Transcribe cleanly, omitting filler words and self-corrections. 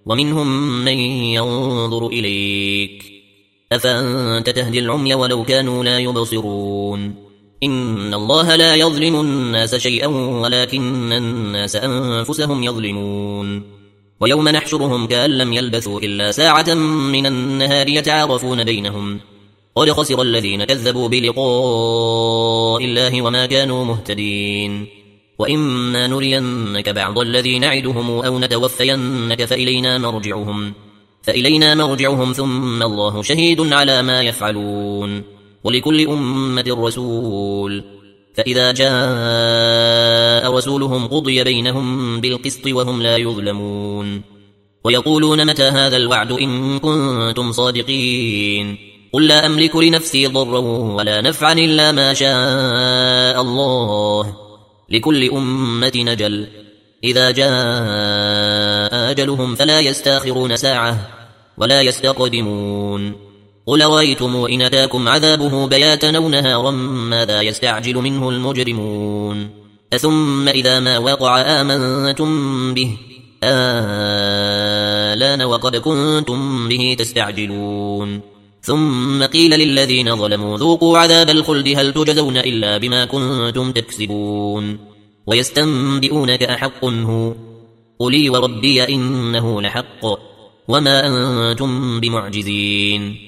ومنهم من ينظر إليك أفأنت تهدي العمي ولو كانوا لا يبصرون إن الله لا يظلم الناس شيئا ولكن الناس أنفسهم يظلمون ويوم نحشرهم كأن لم يلبثوا إلا ساعة من النهار يتعارفون بينهم قد خسر الذين كذبوا بلقاء الله وما كانوا مهتدين وإما نرينك بعض الذي نعدهم أو نتوفينك فإلينا مرجعهم ثم الله شهيد على ما يفعلون ولكل أمة رسول فإذا جاء رسولهم قضي بينهم بالقسط وهم لا يظلمون ويقولون متى هذا الوعد إن كنتم صادقين قل لا أملك لنفسي ضرا ولا نفعا إلا ما شاء الله لكل أمة أجل إذا جاء أجلهم فلا يستأخرون ساعة ولا يستقدمون قل رأيتم إن أتاكم عذابه بياتا أو نهارا ماذا يستعجل منه المجرمون أثم إذا ما وقع آمنتم به آلان وقد كنتم به تستعجلون ثم قيل للذين ظلموا ذوقوا عذاب الخلد هل تجزون إلا بما كنتم تكسبون ويستنبئونك أحق هو قل وربي إنه لحق وما أنتم بمعجزين